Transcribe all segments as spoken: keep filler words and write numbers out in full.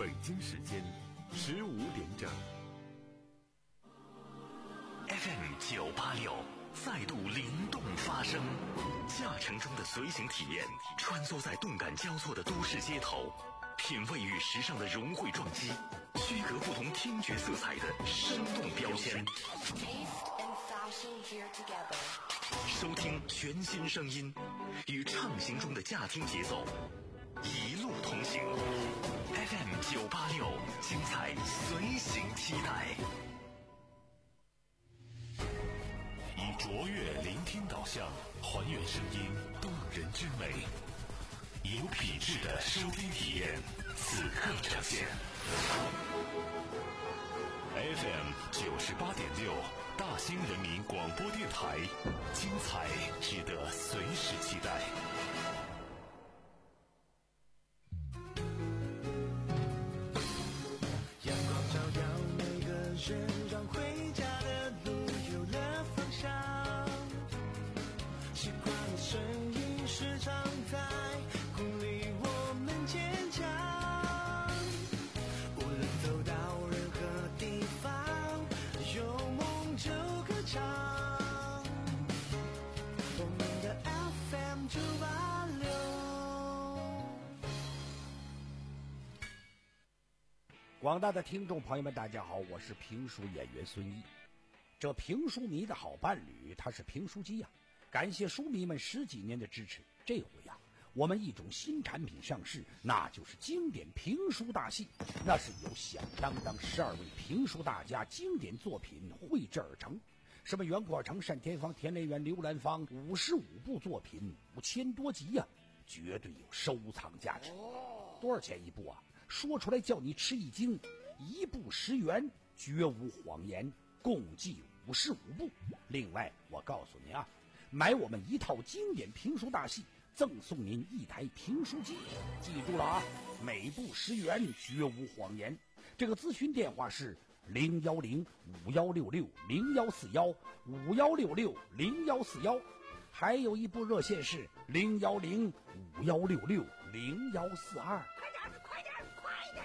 北京时间十五点整。 F M 九八六再度灵动发声，驾乘中的随行体验，穿梭在动感交错的都市街头，品味与时尚的融汇撞击，区隔不同听觉色彩的生动标签。收听全新声音，与畅行中的驾听节奏，一路同行。F M 九八六，精彩随行期待。以卓越聆听导向，还原声音动人之美，有品质的收听体验，此刻呈现。F M 九十八点六，大兴人民广播电台，精彩值得随时期待。 阳光照耀每个人，让回家的路有了方向。习惯的声音时常在鼓励我们坚强。无论走到任何地方，有梦就歌唱。我们的 F M 九八六。 广大的听众朋友们，大家好，我是评书演员孙一。这评书迷的好伴侣，他是评书机呀、啊。感谢书迷们十几年的支持，这回呀、啊，我们一种新产品上市，那就是经典评书大戏。那是由响当当十二位评书大家经典作品绘制而成，什么袁阔成、单田芳、田连元、刘兰芳，五十五部作品，五千多集呀、啊，绝对有收藏价值。多少钱一部啊？说出来叫你吃一惊，一部十元，绝无谎言，共计五十五部。另外，我告诉你啊，买我们一套经典评书大戏，赠送您一台评书机。记住了啊，每部十元，绝无谎言。这个咨询电话是零幺零五幺六六零幺四幺五幺六六零幺四幺，还有一部热线是零幺零五幺六六零幺四二。 快点，快点，快点！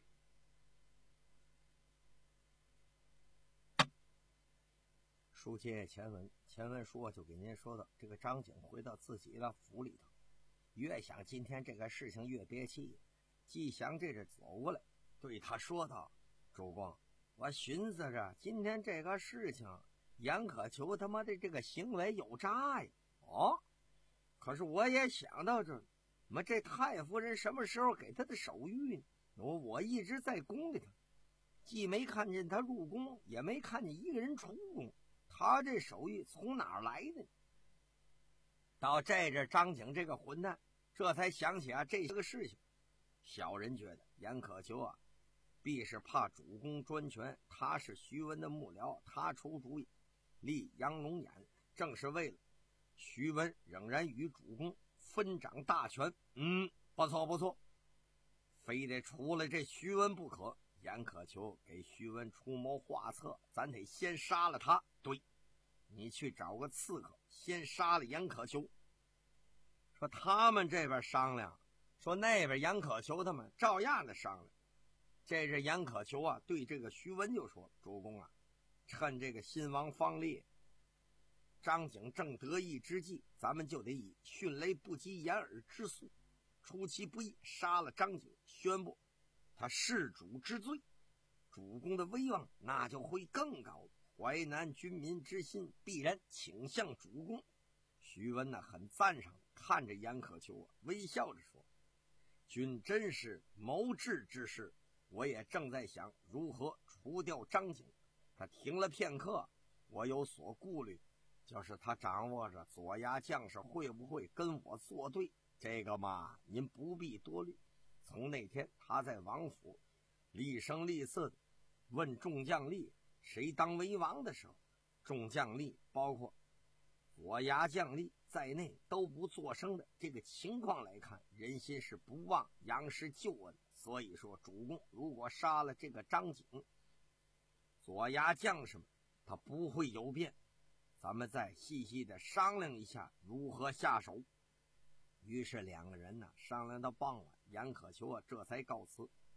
书接前文，前文说就给您说到，这个张景回到自己的府里头，越想今天这个事情越憋气，季祥这着走过来，对他说道：“主公，我寻思着今天这个事情，严可求他妈的这个行为有诈呀！哦，可是我也想到这，妈这太夫人什么时候给他的手谕呢？我我一直在宫里头，既没看见他入宫，也没看见一个人出宫。”他这手谕从哪儿来的？到这阵，张景这个混蛋这才想起啊这些个事情。小人觉得严可求啊，必是怕主公专权，他是徐文的幕僚，他出主意立杨龙眼，正是为了徐文仍然与主公分掌大权。嗯，不错不错，非得除了这徐文不可。严可求给徐文出谋划策，咱得先杀了他。对，你去找个刺客，先杀了严可求。说他们这边商量，说那边严可求他们照样的商量。这是严可求啊，对这个徐文就说：“主公啊，趁这个新王方烈、张景正得意之际，咱们就得以迅雷不及掩耳之速，出其不意杀了张景，宣布他弑主之罪，主公的威望那就会更高，淮南军民之心必然倾向主公。”徐文呢很赞赏，看着严可求啊，微笑着说：“君真是谋智之士，我也正在想如何除掉张景。”他停了片刻，我有所顾虑，就是他掌握着左牙将士会不会跟我作对，这个嘛您不必多虑。从那天他在王府厉声厉色的问众将吏谁当为王的时候，众将吏包括左牙将吏在内都不作声的，这个情况来看，人心是不忘杨师救恩。所以说主公如果杀了这个张景，左牙将士们他不会有变，咱们再细细的商量一下如何下手。于是两个人呢商量到傍晚，严可求啊这才告辞。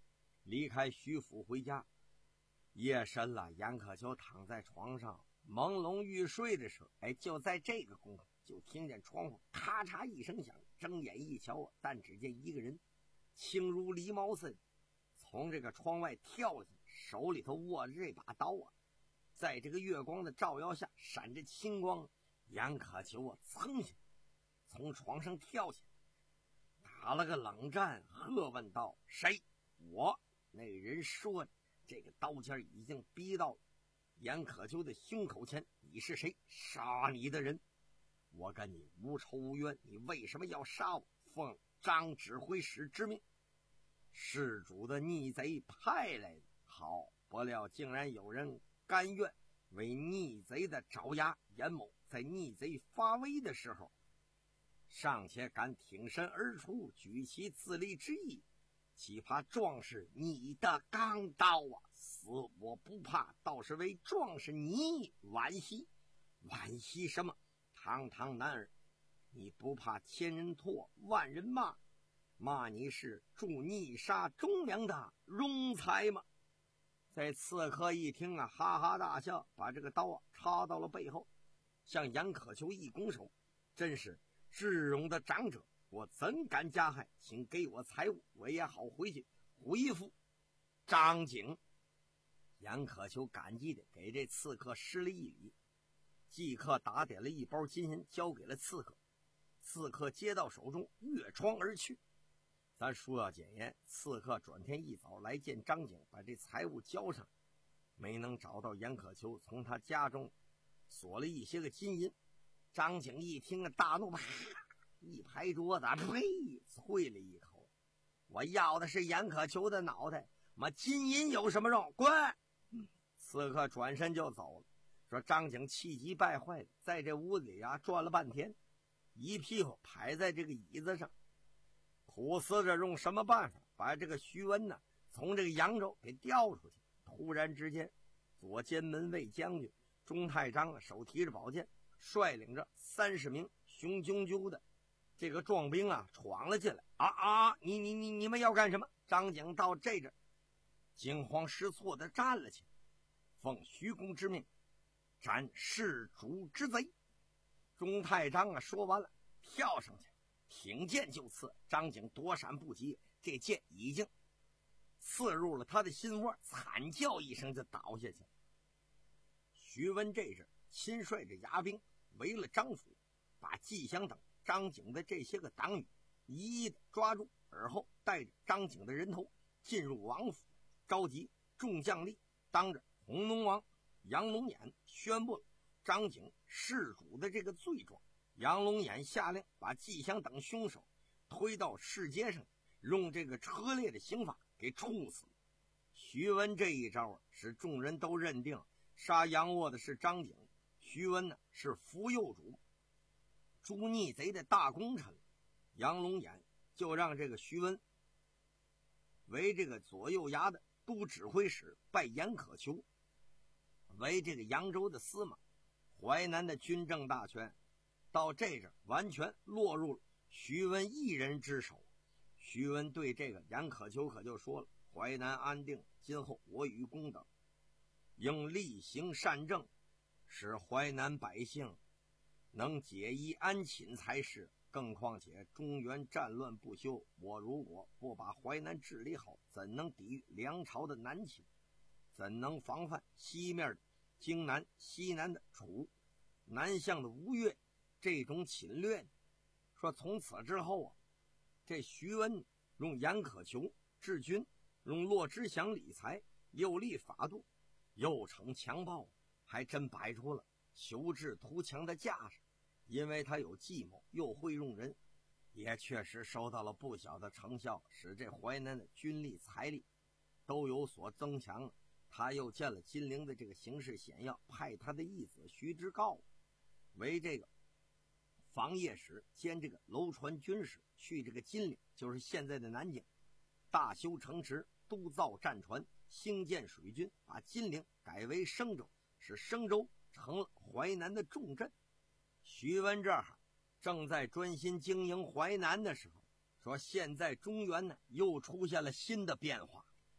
离开徐府回家。夜深了，严可秋躺在床上朦胧欲睡的时候，哎，就在这个功夫，就听见窗户咔嚓一声响，睁眼一瞧啊，但只见一个人轻如狸猫似的从这个窗外跳下，手里头握着这把刀啊，在这个月光的照耀下闪着青光。严可秋啊，噌下从床上跳下，打了个冷战，喝问道：“谁？”我。那人说着，这个刀尖已经逼到了严可秋的胸口前。你是谁？杀你的人。我跟你无仇无冤，你为什么要杀我？奉张指挥使之命，事主的逆贼派来的。好，不料竟然有人甘愿为逆贼的爪牙。严某在逆贼发威的时候，尚且敢挺身而出，举起自立之意，岂怕壮士你的钢刀啊！死我不怕，倒是为壮士你惋惜。惋惜什么？堂堂男儿，你不怕千人唾万人骂，骂你是助逆杀忠良的庸才吗？在刺客一听啊，哈哈大笑，把这个刀啊插到了背后，向严可秋一拱手：“真是智勇的长者，我怎敢加害？请给我财物，我也好回去回复张景。”严可秋感激的给这刺客施了一礼，即刻打点了一包金银交给了刺客。刺客接到手中，越窗而去。咱书要简言，刺客转天一早来见张景，把这财物交上，没能找到严可秋，从他家中锁了一些个金银。张景一听啊，大怒，啪一拍桌子，呸，啐了一口：“我要的是严可秋的脑袋，妈金银有什么用？滚！”刺客转身就走了。说张景气急败坏的在这屋子里啊转了半天，一屁股拍在这个椅子上，苦思着用什么办法把这个徐温呢从这个扬州给调出去。突然之间，左监门卫将军钟太章啊手提着宝剑，率领着三十名雄赳赳的这个壮兵啊闯了进来。啊啊！你你你你们要干什么？张景到这阵惊慌失措的站了起来，奉徐公之命，斩弑主之贼。钟太章啊说完了，跳上去挺剑就刺。张景躲闪不及，这剑已经刺入了他的心窝，惨叫一声就倒下去了。徐温这阵亲率着牙兵围了张府，把季祥等张景的这些个党羽一一的抓住，而后带着张景的人头进入王府，召集众将吏，当着红龙王杨龙眼宣布了张景弑主的这个罪状。杨龙眼下令把季祥等凶手推到市街上，用这个车裂的刑法给处死。徐温这一招使众人都认定杀杨卧的是张景，徐温呢是福佑主，诛逆贼的大功臣。杨龙眼就让这个徐温为这个左右衙的都指挥使，拜严可秋为这个扬州的司马。淮南的军政大权到这阵完全落入了徐温一人之手。徐温对这个严可秋可就说了：“淮南安定，今后我与公等应厉行善政，使淮南百姓能解衣安寝才是。更况且中原战乱不休，我如果不把淮南治理好，怎能抵御梁朝的南侵？怎能防范西面的荆南、西南的楚、南向的吴越这种侵略呢？”说从此之后啊，这徐温用严可秋治军，用骆之祥理财，又立法度，又惩强暴，还真摆出了囚治图强的架势。因为他有计谋，又会用人，也确实收到了不小的成效，使这淮南的军力财力都有所增强。他又见了金陵的这个形势险要，派他的义子徐之诰为这个防业使兼这个楼船军使，去这个金陵，就是现在的南京，大修城池，督造战船，兴建水军，把金陵改为升州，使升州成了淮南的重镇。徐温这儿正在专心经营淮南的时候，说现在中原呢又出现了新的变化。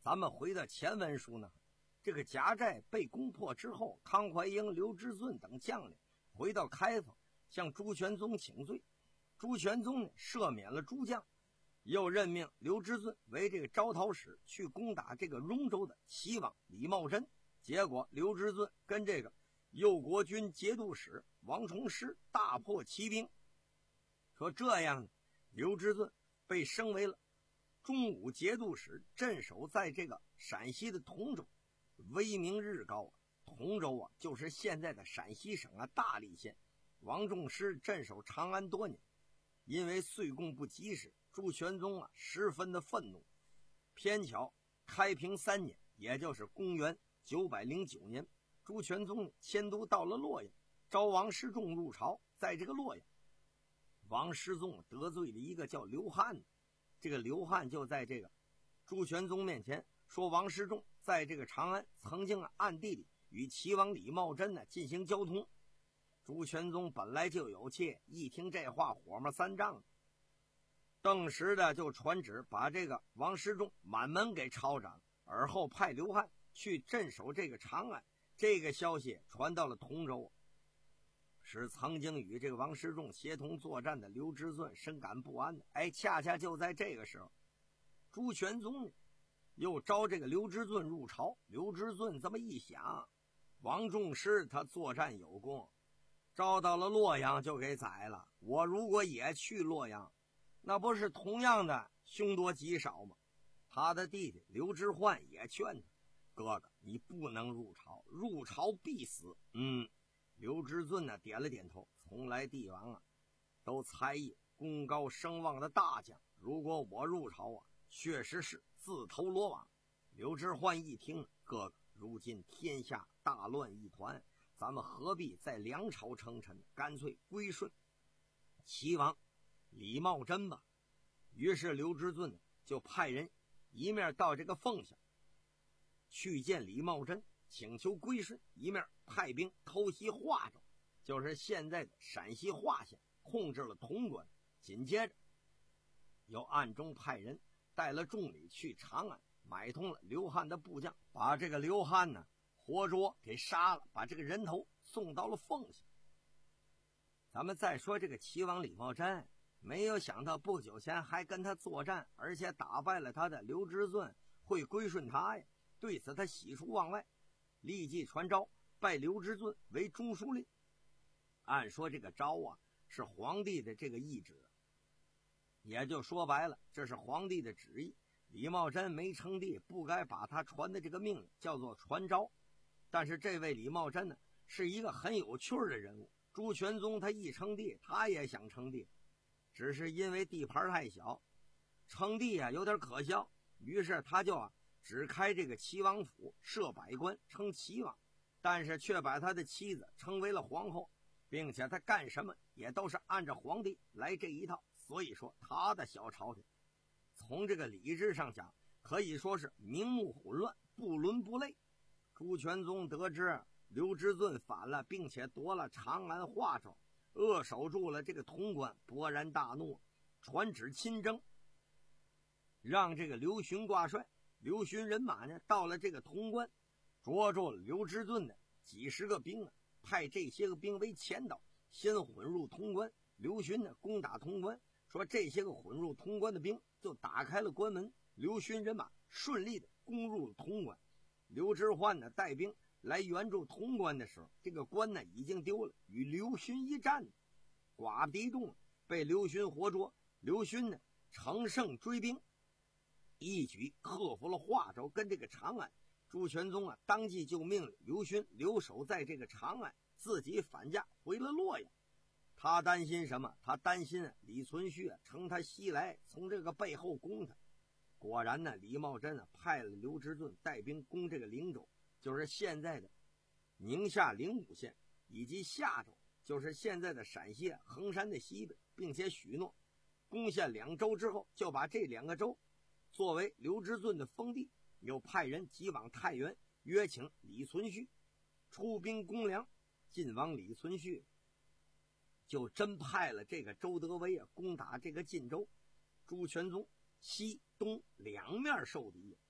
咱们回到前文书呢，这个贾寨被攻破之后，康怀英、刘知俊等将领回到开封，向朱全宗请罪。朱全宗呢赦免了诸将，又任命刘知俊为这个招讨使，去攻打这个荣州的齐王李茂贞。结果刘知俊跟这个右国军节度使王崇师大破齐兵。说这样，刘知俊被升为了中武节度使，镇守在这个陕西的同州，威名日高啊。同州啊，就是现在的陕西省啊大荔县。王仲师镇守长安多年，因为岁贡不及时，朱全宗啊十分的愤怒。偏巧开平三年，也就是公元九百零九年，朱全宗迁都到了洛阳，召王师仲入朝。在这个洛阳，王师仲得罪了一个叫刘汉的，这个刘汉就在这个朱全宗面前说，王师仲在这个长安曾经啊暗地里与齐王李茂贞呢进行交通。朱全宗本来就有气，一听这话火冒三丈，顿时的就传旨把这个王师仲满门给抄斩，而后派刘汉去镇守这个长安。这个消息传到了同州，使曾经与这个王师仲协同作战的刘知俊深感不安的。哎，恰恰就在这个时候，朱全宗呢又招这个刘知俊入朝。刘知俊这么一想，王仲师他作战有功，招到了洛阳就给宰了，我如果也去洛阳，那不是同样的凶多吉少吗？他的弟弟刘知焕也劝他，哥哥你不能入朝，入朝必死。嗯，刘知俊呢点了点头，从来帝王啊都猜疑功高声望的大将，如果我入朝啊，确实是自投罗网。刘知焕一听，哥哥如今天下大乱一团，咱们何必在梁朝称臣，干脆归顺齐王李茂贞吧。于是刘知俊就派人一面到这个凤翔去见李茂贞，请求归顺，一面派兵偷袭华州，就是现在的陕西华县，控制了潼关。紧接着又暗中派人带了重礼去长安，买通了刘汉的部将，把这个刘汉呢活捉给杀了，把这个人头送到了凤翔。咱们再说这个齐王李茂贞，没有想到不久前还跟他作战，而且打败了他的刘知俊会归顺他呀。对此他喜出望外，立即传诏拜刘知俊为中书令。按说这个诏啊是皇帝的这个懿旨，也就说白了，这是皇帝的旨意。李茂贞没称帝，不该把他传的这个命令叫做传诏。但是这位李茂贞呢是一个很有趣的人物，朱全宗他一称帝，他也想称帝，只是因为地盘太小，称帝啊有点可笑，于是他就啊只开这个齐王府，设百官称齐王，但是却把他的妻子称为了皇后，并且他干什么也都是按照皇帝来这一套。所以说他的小朝廷从这个礼制上讲，可以说是名目混乱，不伦不类。朱全宗得知刘知俊反了，并且夺了长安华州，扼守住了这个潼关，勃然大怒，传旨亲征，让这个刘询挂帅。刘询人马呢到了这个潼关，捉住了刘知俊的几十个兵啊，派这些个兵为前导，先混入潼关。刘询呢攻打潼关，说这些个混入潼关的兵就打开了关门，刘询人马顺利的攻入了潼关。刘知焕呢带兵来援助潼关的时候，这个关呢已经丢了，与刘询一战，寡敌众被刘询活捉。刘询呢乘胜追兵，一举克服了华州跟这个长安。朱全宗啊当即就命令刘询留守在这个长安，自己返驾回了洛阳。他担心什么？他担心啊李存勖啊乘他西来，从这个背后攻他。果然呢，李茂贞啊派了刘知俊带兵攻这个灵州，就是现在的宁夏灵武县，以及夏州，就是现在的陕西衡山的西北，并且许诺攻下两州之后，就把这两个州作为刘知俊的封地。又派人急往太原约请李存勖出兵攻梁。晋王李存勖就真派了这个周德威啊攻打这个晋州。朱全宗西东两面受敌，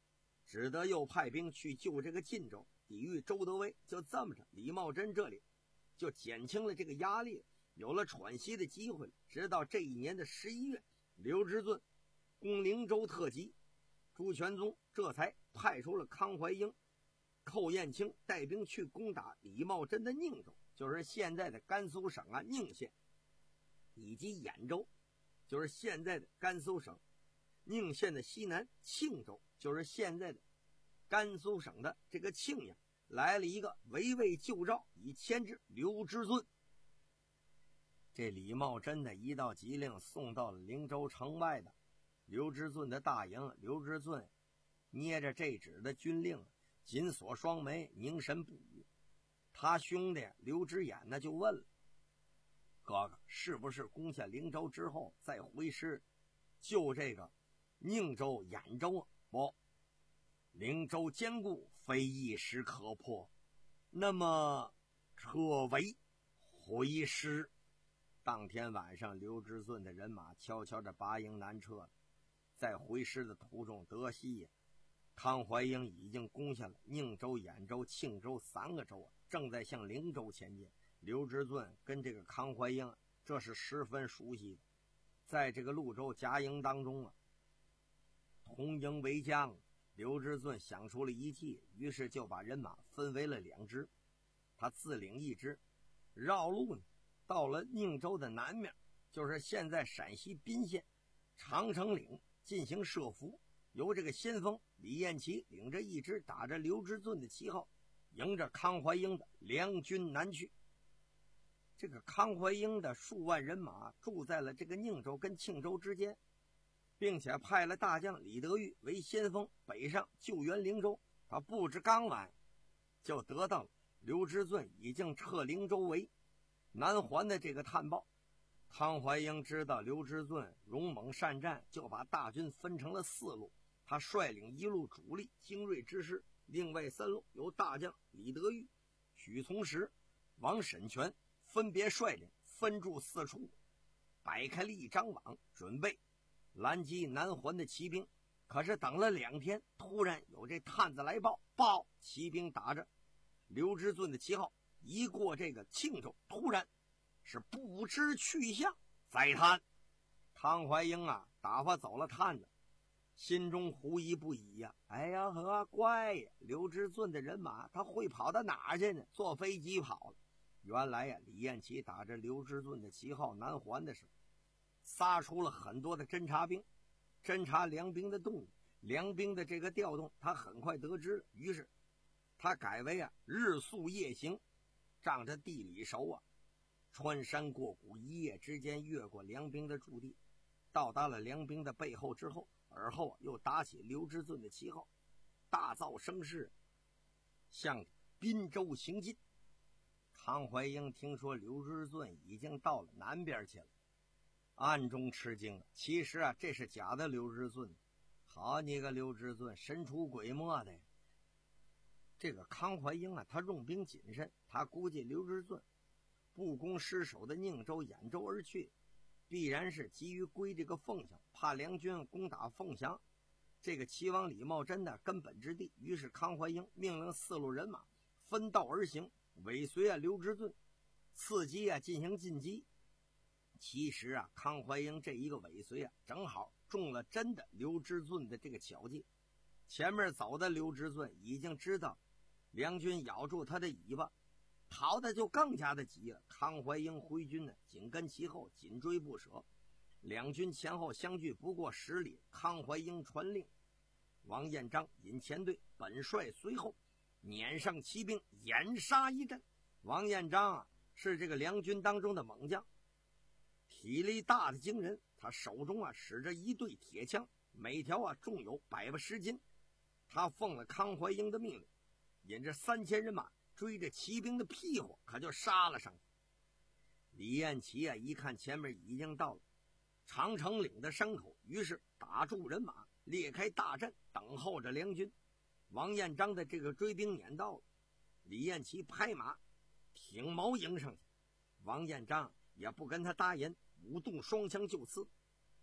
只得又派兵去救这个晋州，抵御周德威。就这么着，李茂贞这里就减轻了这个压力，有了喘息的机会。直到这一年的十一月，刘知俊攻灵州特急，朱全宗这才派出了康怀英、寇彦卿带兵去攻打李茂贞的宁州，就是现在的甘肃省啊宁县，以及兖州，就是现在的甘肃省宁县的西南庆州，就是现在的甘肃省的这个庆阳，来了一个围魏救赵，以牵制刘知俊。这李茂贞的一道急令送到了灵州城外的刘知俊的大营。刘知俊捏着这纸的军令，紧锁双眉，凝神不语。他兄弟刘知远呢就问了：哥哥，是不是攻下灵州之后再回师救这个宁州、兖州啊？不，灵州坚固，非一时可破，那么可为回师。当天晚上，刘知俊的人马悄悄地拔营南撤了。在回师的途中，得悉康怀英已经攻下了宁州、兖州、庆州三个州，正在向灵州前进。刘知俊跟这个康怀英这是十分熟悉的，在这个潞州夹营当中啊，同营为将。刘知俊想出了一计，于是就把人马分为了两支，他自领一支，绕路呢到了宁州的南面，就是现在陕西宾县长城岭进行设伏，由这个先锋李彦齐领着一支打着刘知俊的旗号，迎着康怀英的两军南去。这个康怀英的数万人马住在了这个宁州跟庆州之间，并且派了大将李德裕为先锋北上救援灵州。他不知刚晚就得到了刘知俊已经撤灵州为南还的这个探报。康怀英知道刘知俊勇猛善战，就把大军分成了四路。他率领一路主力精锐之师，另外三路由大将李德裕、许从实、王审权分别率领，分驻四处，摆开了一张网，准备拦击南还的骑兵。可是等了两天，突然有这探子来报，报骑兵打着刘知俊的旗号一过这个庆州，突然是不知去向，再探。康怀英啊打发走了探子，心中狐疑不已呀、啊！哎呀呵，怪呀！刘知俊的人马他会跑到哪儿去呢？坐飞机跑了。原来呀、啊，李彦齐打着刘知俊的旗号南还的时候，撒出了很多的侦察兵，侦察梁兵的动静，梁兵的这个调动，他很快得知了。于是他改为啊日宿夜行，仗着地理熟啊，穿山过谷，一夜之间越过梁兵的驻地，到达了梁兵的背后之后，而后又打起刘知俊的旗号，大噪声势，向滨州行进。康怀英听说刘知俊已经到了南边去了，暗中吃惊。其实啊，这是假的刘知俊。好你个刘知俊，神出鬼没的。这个康怀英啊，他用兵谨慎，他估计刘知俊不攻失守的宁州、兖州而去，必然是急于归这个凤翔，怕梁军攻打凤翔这个齐王李茂贞的根本之地。于是康怀英命令四路人马分道而行，尾随啊刘知俊，伺机啊进行进击。其实啊，康怀英这一个尾随啊，正好中了真的刘知俊的这个巧计。前面走的刘知俊已经知道梁军咬住他的尾巴，逃的就更加的急了。康怀英挥军呢，紧跟其后，紧追不舍。两军前后相距不过十里。康怀英传令，王彦章引前队，本帅随后，撵上骑兵，掩杀一阵。王彦章啊，是这个梁军当中的猛将，体力大的惊人。他手中啊使着一对铁枪，每条啊重有百八十斤。他奉了康怀英的命令，引着三千人马追着骑兵的屁股，可就杀了上去。李彦齐啊一看前面已经到了长城岭的山口，于是打住人马，列开大阵，等候着梁军。王彦章的这个追兵撵到了，李彦齐拍马挺矛迎上去。王彦章也不跟他搭言，舞动双枪就刺。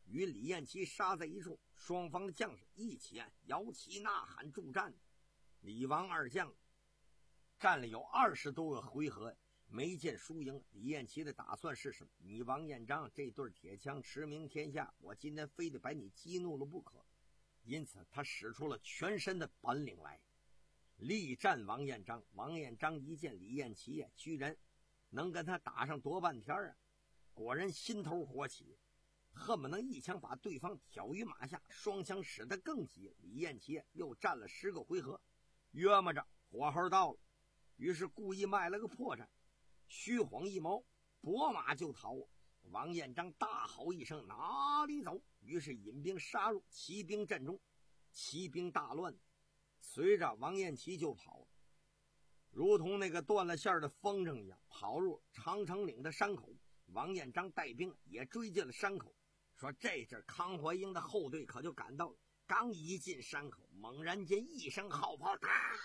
与李彦齐杀在一处，双方的将士一起摇旗呐喊助战。李王二将战了有二十多个回合，没见输赢。李彦齐的打算是什么？你王彦章这对铁枪驰名天下，我今天非得把你激怒了不可。因此他使出了全身的本领来力战王彦章。王彦章一见李彦齐呀，居然能跟他打上多半天啊，果然心头火起，恨不能一枪把对方挑于马下，双枪使得更急。李彦齐又战了十个回合，约摸着火候到了，于是故意卖了个破绽，虚晃一毛，拨马就逃。王彦章大吼一声，哪里走？于是引兵杀入骑兵阵中，骑兵大乱，随着王彦齐就跑，如同那个断了线的风筝一样，跑入长城岭的山口。王彦章带兵也追进了山口，说这阵康怀英的后队可就赶到了。刚一进山口，猛然间一声号炮，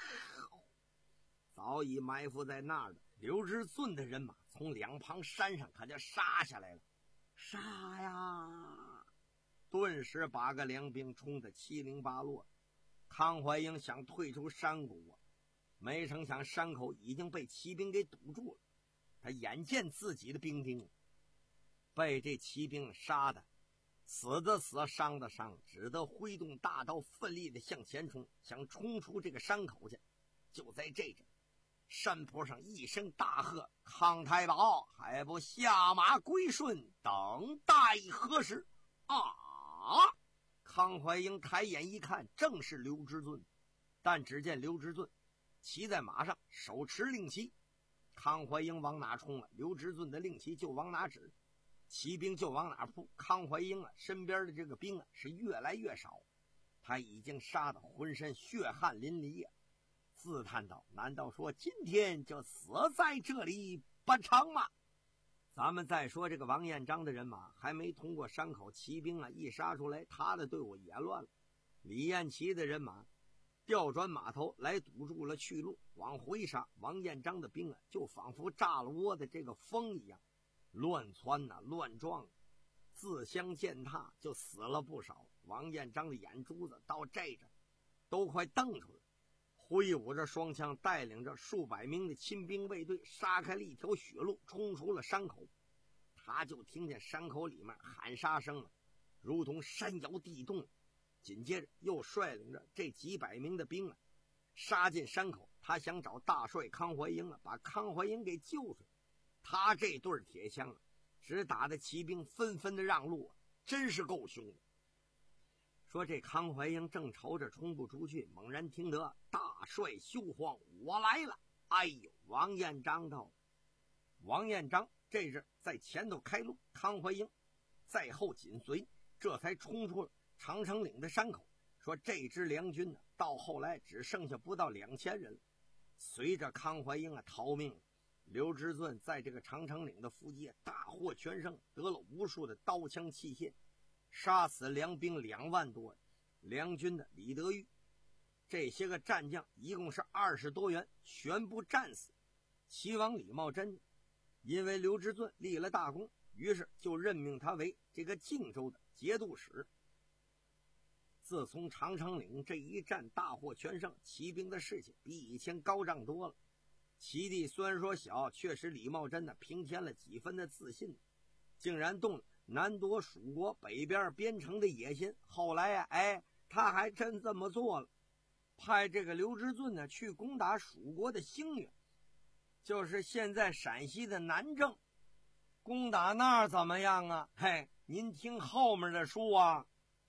早已埋伏在那儿的刘知顺的人马从两旁山上可就杀下来了。杀呀！顿时八个良兵冲得七零八落。康怀英想退出山谷啊，没成想山口已经被骑兵给堵住了。他眼见自己的兵丁被这骑兵杀的死的死，伤的伤，只得挥动大刀，奋力的向前冲，想冲出这个山口去。就在这阵，山坡上一声大喝：“康太保，还不下马归顺，等待何时？”啊！康怀英抬眼一看，正是刘知顺。但只见刘知顺骑在马上，手持令旗。康怀英往哪冲了，刘知顺的令旗就往哪指，骑兵就往哪扑。康怀英啊，身边的这个兵啊是越来越少，他已经杀得浑身血汗淋漓呀、啊，自叹道：“难道说今天就死在这里不成吗？”咱们再说这个王彦章的人马还没通过山口，骑兵啊一杀出来，他的队伍也乱了。李彦齐的人马调转马头来堵住了去路，往回杀。王彦章的兵啊就仿佛炸了窝的这个风一样，乱窜呐、啊、乱撞，自相践踏，就死了不少。王彦章的眼珠子到这着都快瞪出来，挥舞着双枪，带领着数百名的亲兵卫队杀开了一条血路，冲出了山口。他就听见山口里面喊杀声了，如同山摇地动。紧接着又率领着这几百名的兵啊杀进山口，他想找大帅康怀英啊，把康怀英给救出来。他这对铁枪啊只打的骑兵纷纷的让路啊，真是够凶的。说这康怀英正愁着冲不出去，猛然听得大帅休慌，我来了。哎呦，王彦章到了。王彦章这是在前头开路，康怀英在后紧随，这才冲出了长城岭的山口。说这支梁军呢，到后来只剩下不到两千人了。随着康怀英啊逃命了，刘知顺在这个长城岭的伏击大获全胜，得了无数的刀枪器械，杀死梁兵两万多。梁军的李德裕这些个战将一共是二十多员，全部战死。齐王李茂贞因为刘知顺立了大功，于是就任命他为这个靖州的节度使。自从长城岭这一战大获全胜，骑兵的士气比以前高涨多了。齐地虽然说小，确实李茂贞呢平添了几分的自信，竟然动了南夺蜀国北边边城的野心。后来呀、啊，哎，他还真这么做了，派这个刘知顺呢去攻打蜀国的兴元，就是现在陕西的南郑。攻打那儿怎么样啊？嘿，您听后面的书啊，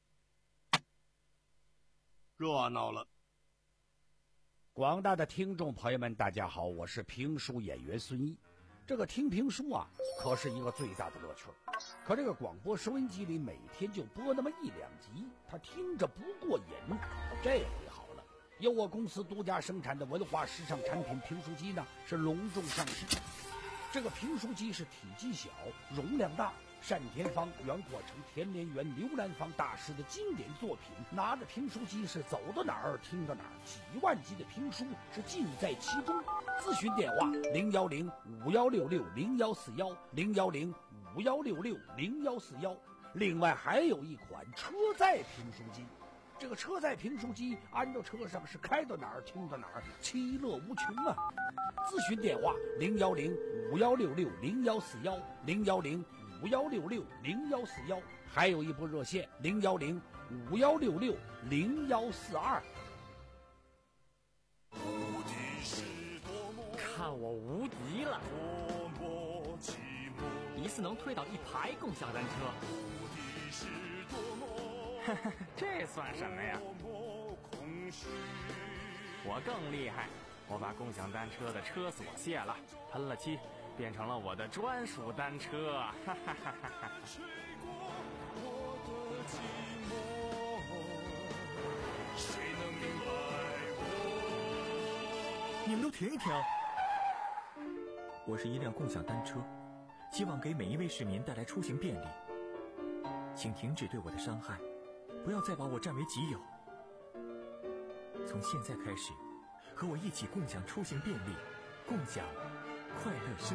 热闹了。 广大的听众朋友们，大家好，我是评书演员孙一。这个听评书啊，可是一个最大的乐趣。可这个广播收音机里每天就播那么一两集，他听着不过瘾。这回好了，由我公司独家生产的文化时尚产品评书机呢，是隆重上市。这个评书机是体积小，容量大，单田芳、袁阔成、田连元、刘兰芳大师的经典作品。拿着评书机是走到哪儿听到哪儿，几万集的评书是尽在其中。咨询电话零幺零五幺六六零幺四幺零幺零五幺六六零幺四幺。 另外还有一款车载评书机。这个车载评书机安到车上是开到哪儿听到哪儿，其乐无穷啊！咨询电话零幺零五幺六六零幺四幺零幺零五幺六六零幺四幺，还有一部热线零幺零五幺六六零幺四二。 看我无敌了！一次能推倒一排共享单车。这算什么呀？我更厉害，我把共享单车的车锁卸了，喷了漆，变成了我的专属单车。哈哈哈哈哈！ 你们都停一停！我是一辆共享单车，希望给每一位市民带来出行便利。请停止对我的伤害，不要再把我占为己有。从现在开始，和我一起共享出行便利，共享快乐生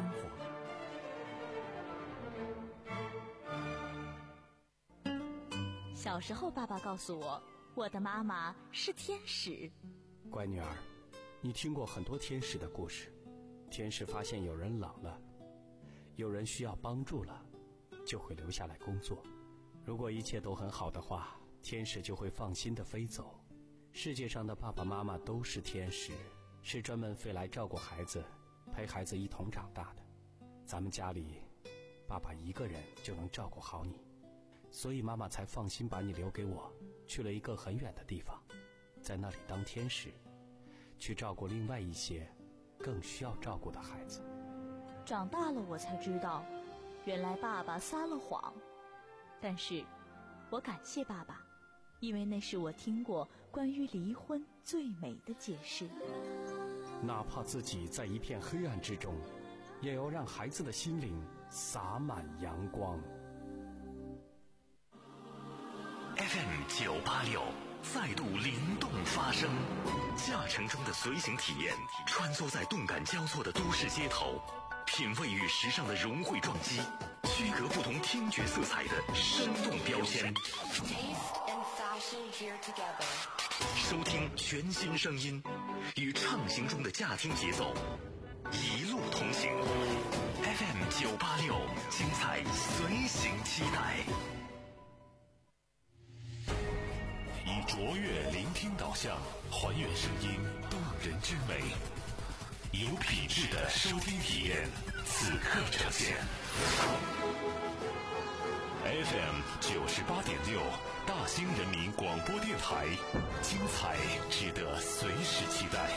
活。 小时候，爸爸告诉我，我的妈妈是天使。 乖女儿，你听过很多天使的故事。天使发现有人冷了，有人需要帮助了，就会留下来工作。如果一切都很好的话，天使就会放心地飞走。世界上的爸爸妈妈都是天使，是专门飞来照顾孩子，陪孩子一同长大的。咱们家里，爸爸一个人就能照顾好你，所以妈妈才放心把你留给我，去了一个很远的地方，在那里当天使，去照顾另外一些更需要照顾的孩子。 长大了我才知道，原来爸爸撒了谎。但是我感谢爸爸，因为那是我听过关于离婚最美的解释。 哪怕自己在一片黑暗之中，也要让孩子的心灵洒满阳光。 F M 九八六再度灵动发声，驾乘中的随行体验，穿梭在动感交错的都市街头，品味与时尚的融汇撞击，区隔不同听觉色彩的生动标签。收听全新声音，与畅行中的驾听节奏，一路同行。F M 九八六，精彩随行期待。 以卓越聆听导向，还原声音动人之美，有品质的收听体验，此刻呈现。F M 九十八点六，大兴人民广播电台，精彩值得随时期待。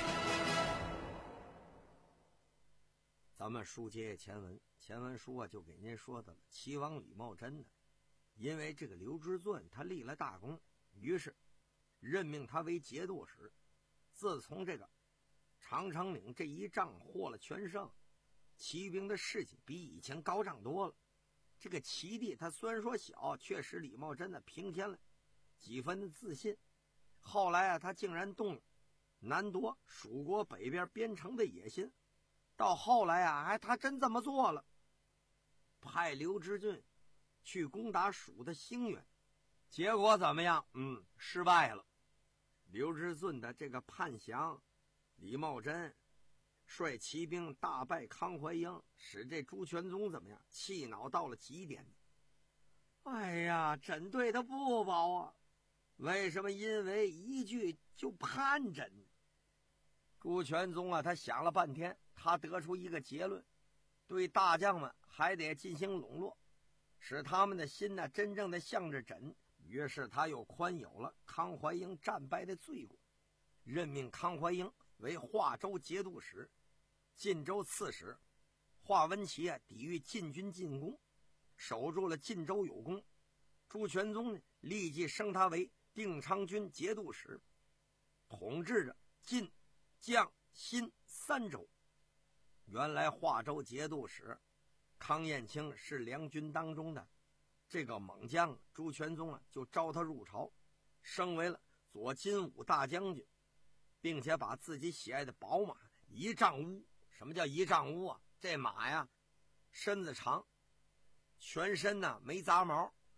咱们书接前文，前文书啊就给您说的了。齐王李茂贞呢，因为这个刘知俊他立了大功，于是任命他为节度使。自从这个长城岭这一仗获了全胜，骑兵的士气比以前高涨多了。这个齐地他虽然说小，却使李茂贞呢平添了几分的自信。后来啊，他竟然动了南夺蜀国北边边城的野心。到后来啊，还他真这么做了，派刘知俊去攻打蜀的兴元，结果怎么样？嗯，失败了。刘知俊的这个叛降，李茂贞率骑兵大败康怀英，使这朱全宗怎么样？气恼到了极点。哎呀，真对他不薄啊！为什么？因为一句就叛朕。朱全宗啊，他想了半天，他得出一个结论：对大将们还得进行笼络，使他们的心呢真正的向着朕。于是他又宽宥了康怀英战败的罪过，任命康怀英为华州节度使、晋州刺史。华文琪啊，抵御晋军进攻，守住了晋州有功。朱全宗呢，立即升他为定昌军节度使，统治着晋、江、新三州。原来华州节度使康彦卿是梁军当中的这个猛将，朱全宗啊就招他入朝，升为了左金吾大将军，并且把自己喜爱的宝马一丈乌。什么叫一丈乌啊？这马呀，身子长，全身呢没杂毛，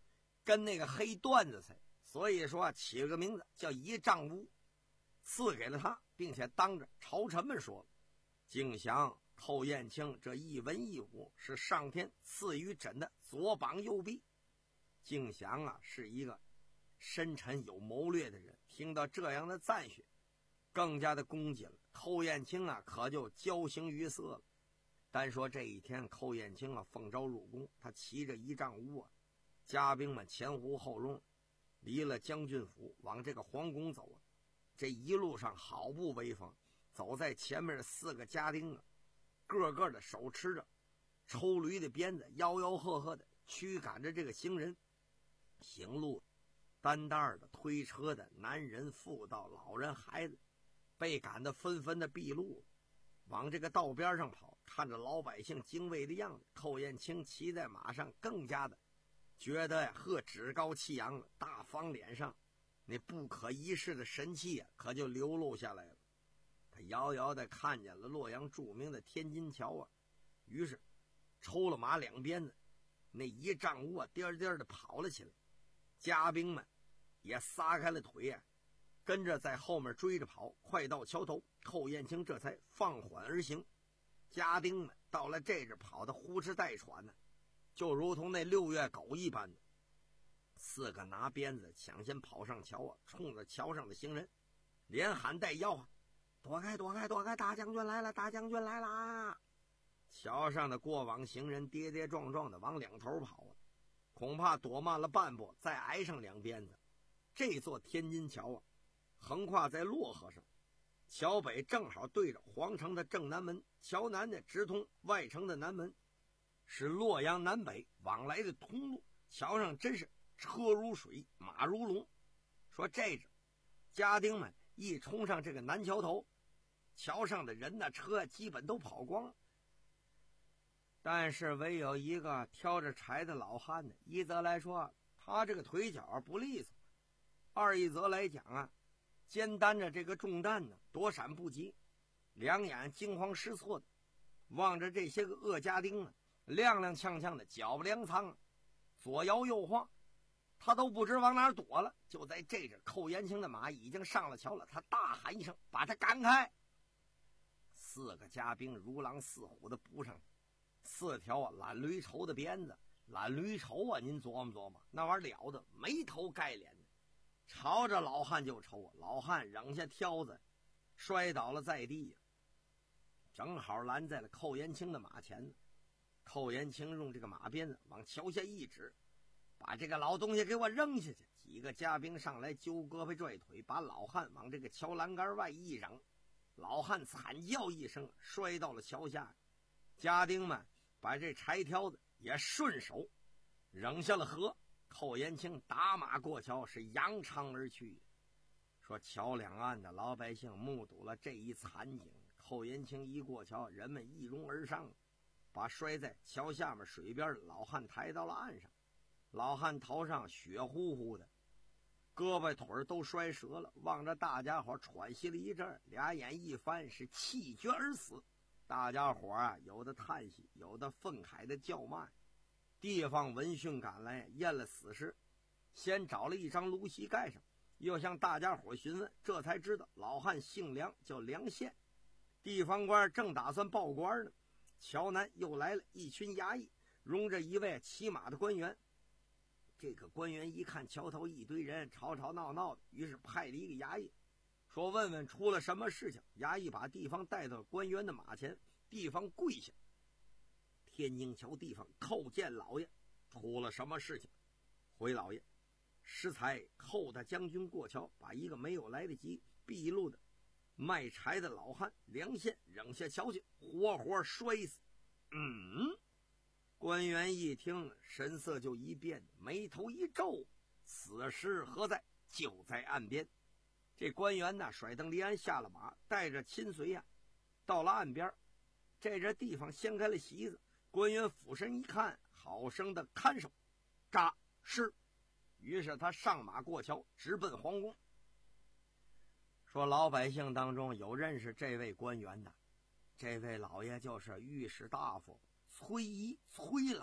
跟那个黑段子似的，所以说起了个名字叫一丈屋，赐给了他，并且当着朝臣们说了，竟想寇彦卿这一文一武是上天赐予朕的左膀右臂。竟想啊是一个深沉有谋略的人，听到这样的赞许，更加的恭敬了。寇彦卿啊可就交形于色了。单说这一天，寇彦卿啊奉诏入宫，他骑着一丈屋啊，家兵们前呼后拥，离了将军府往这个皇宫走啊。这一路上好不威风，走在前面的四个家丁啊，个个的手持着抽驴的鞭子，吆吆喝喝的驱赶着这个行人。行路担担的推车的男人妇道老人孩子被赶得纷纷的闭路，往这个道边上跑。看着老百姓敬畏的样子，寇彦卿骑在马上更加的觉得呀呵趾高气扬了，大方脸上那不可一世的神气啊可就流露下来了。他遥遥的看见了洛阳著名的天津桥啊，于是抽了马两鞭子，那一丈屋啊颠颠的跑了起来。家兵们也撒开了腿啊，跟着在后面追着跑。快到桥头，寇彦卿这才放缓而行。家丁们到了这阵跑得呼哧带喘呢，就如同那六月狗一般的。四个拿鞭子抢先跑上桥啊，冲着桥上的行人连喊带吆喝：躲开躲开躲开，大将军来了，大将军来了！桥上的过往行人跌跌撞撞的往两头跑啊，恐怕躲慢了半步再挨上两鞭子。这座天津桥啊横跨在洛河上，桥北正好对着皇城的正南门，桥南的直通外城的南门，是洛阳南北往来的通路。桥上真是车如水，马如龙。说这阵家丁们一冲上这个南桥头，桥上的人呢车基本都跑光了，但是唯有一个挑着柴的老汉呢，一则来说他这个腿脚不利索，二一则来讲啊肩担着这个重担呢，躲闪不及，两眼惊慌失措的望着这些个恶家丁啊，踉踉跄跄的脚不粮仓，左摇右晃，他都不知往哪躲了。就在这阵，寇延清的马已经上了桥了，他大喊一声：“把他赶开！”四个家兵如狼似虎的扑上去，四条啊揽驴绸的鞭子，揽驴绸啊，您琢磨琢磨，那玩意儿了得，没头盖脸的，朝着老汉就抽啊！老汉扔下挑子，摔倒了在地呀、啊，正好拦在了寇延清的马前呢。寇延清用这个马鞭子往桥下一指，把这个老东西给我扔下去。几个家兵上来揪胳膊拽腿，把老汉往这个桥栏杆外一扔，老汉惨叫一声，摔到了桥下。家丁们把这柴挑子也顺手扔下了河。寇延清打马过桥，是扬长而去。说桥两岸的老百姓目睹了这一惨景，寇延清一过桥，人们一拥而上，把摔在桥下面水边的老汉抬到了岸上。老汉头上血乎乎的，胳膊腿都摔折了，望着大家伙喘息了一阵，俩眼一翻，是气绝而死。大家伙啊，有的叹息，有的愤慨的叫骂。地方闻讯赶来，验了死尸，先找了一张芦席盖上，又向大家伙询问，这才知道老汉姓梁，叫梁宪。地方官正打算报官呢，桥南又来了一群衙役，容着一位骑马的官员。这个官员一看桥头一堆人吵吵闹闹的，于是派了一个衙役说问问出了什么事情。衙役把地方带到官员的马前，地方跪下：天津桥地方叩见老爷，出了什么事情？回老爷，适才寇大将军过桥，把一个没有来得及闭路的卖柴的老汉梁宪扔下桥去，活活摔死。嗯，官员一听，神色就一变，眉头一皱，此时何在？就在岸边。这官员呢，甩蹬离鞍下了马，带着亲随呀、啊，到了岸边。这这地方掀开了席子，官员俯身一看，好生的看守诈尸。于是他上马过桥，直奔皇宫。说老百姓当中有认识这位官员的，这位老爷就是御史大夫崔仪崔老爷。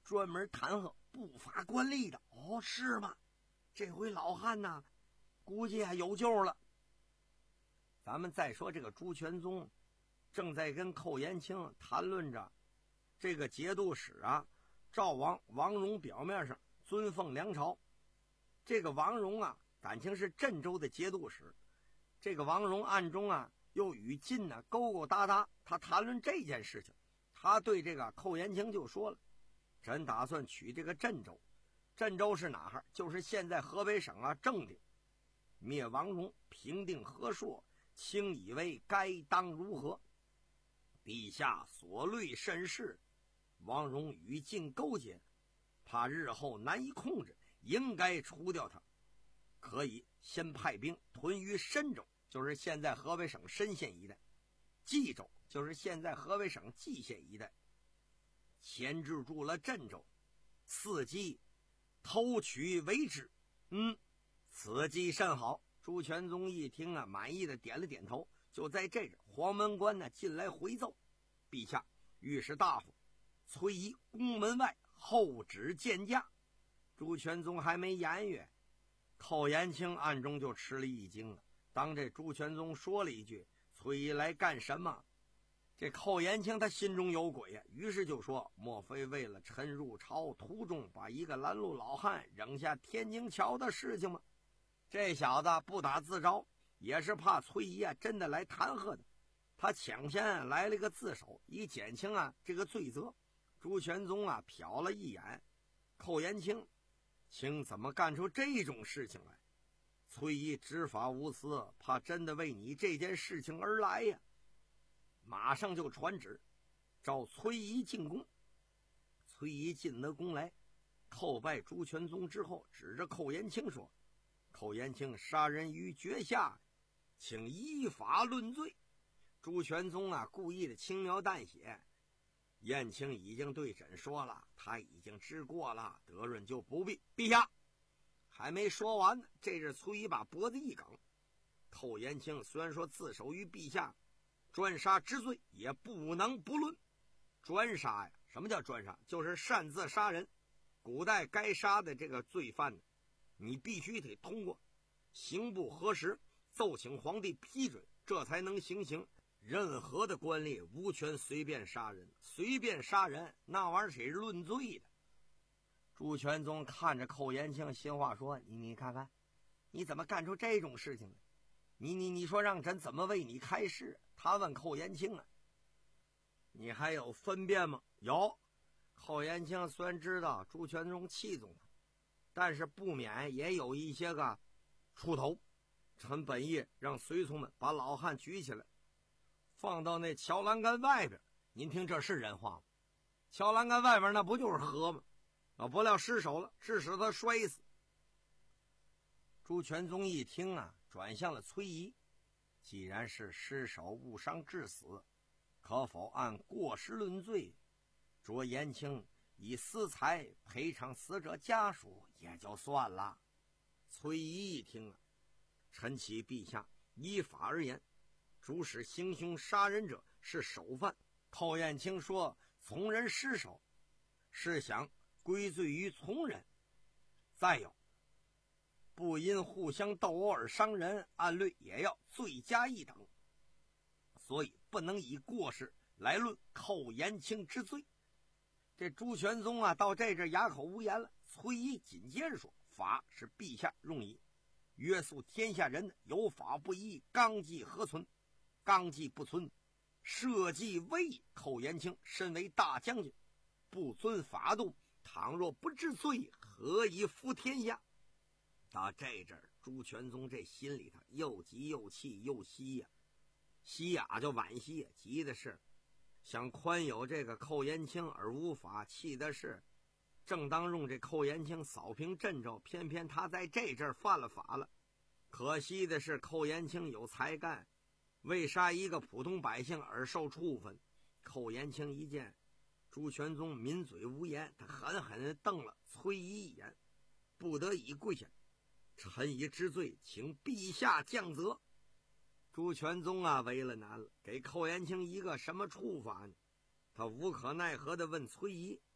专门弹劾不法官吏的。哦，是吗？这回老汉呐，估计啊有救了。咱们再说这个朱全宗，正在跟寇延清谈论着这个节度使啊赵王王戎表面上尊奉梁朝，这个王戎啊感情是镇州的节度使，这个王戎暗中啊又与晋呢勾勾搭搭，他谈论这件事情，他对这个寇延清就说了，朕打算取这个镇州。镇州是哪儿？就是现在河北省啊正定。灭王戎，平定和硕，卿以为该当如何？陛下所虑甚是，王戎与晋勾结，怕日后难以控制，应该除掉他。可以先派兵屯于深州，就是现在河北省深县一带；冀州，就是现在河北省蓟县一带，牵制住了镇州，伺机偷取为之。嗯，此计甚好。朱全宗一听啊，满意的点了点头。就在这时，黄门官呢进来回奏：陛下，御史大夫崔仪宫门外候旨见驾。朱全宗还没言语，寇延清暗中就吃了一惊了。当这朱全宗说了一句崔仪来干什么，这寇延清他心中有鬼呀、啊，于是就说：莫非为了趁入朝途中把一个拦路老汉扔下天津桥的事情吗？这小子不打自招，也是怕崔仪啊真的来弹劾的，他抢先来了个自首，以减轻啊这个罪责。朱全宗啊瞟了一眼寇延清，卿怎么干出这种事情来？崔仪执法无私，怕真的为你这件事情而来呀。马上就传旨，召崔仪进宫。崔仪进了宫来，叩拜朱全宗之后，指着寇延清说：寇延清杀人于绝下，请依法论罪。朱全宗啊故意的轻描淡写，燕青已经对朕说了，他已经知过了，德润就不必。陛下还没说完呢，这是崔仪把脖子一梗。寇延清虽然说自首于陛下，专杀之罪也不能不论。专杀呀，什么叫专杀？就是擅自杀人。古代该杀的这个罪犯呢，你必须得通过刑部核实，奏请皇帝批准，这才能行刑。任何的官吏无权随便杀人，随便杀人那玩意儿谁是论罪的？朱全宗看着寇延清，心话说：你你看看，你怎么干出这种事情来？你你你说让朕怎么为你开示？他问寇延清啊，你还有分辨吗？有。寇延清虽然知道朱全宗器重他，但是不免也有一些个出头。臣本意让随从们把老汉举起来，放到那桥栏杆外边。您听这是人话吗？桥栏杆外边那不就是河吗？啊，不料失手了，致使他摔死。朱全宗一听啊，转向了崔仪，既然是失手误伤致死，可否按过失论罪，着延清以私财赔偿死者家属也就算了。崔仪一听啊，臣启陛下，依法而言，主使行凶杀人者是首犯。寇延清说从人失手是想归罪于从人，再有不因互相斗殴而伤人，按律也要罪加一等，所以不能以过失来论寇延清之罪。这朱全宗啊到这阵哑口无言了。崔仪紧接着说：法是陛下用以约束天下人的，有法不依，纲纪何存？纲纪不存，社稷危矣。寇延清身为大将军，不遵法度，倘若不治罪，何以服天下？到这阵儿，朱全宗这心里头又急又气又惜呀、啊，惜呀、啊、就惋惜呀、啊，急的是想宽宥这个寇延清而无法，气的是正当用这寇延清扫平镇州，偏偏他在这阵儿犯了法了。可惜的是寇延清有才干，为杀一个普通百姓而受处分。寇延清一见朱全宗抿嘴无言，他狠狠地瞪了崔仪一眼，不得已跪下：臣已知罪，请陛下降责。朱全宗啊为了难了，给寇延清一个什么处罚呢？他无可奈何地问崔仪：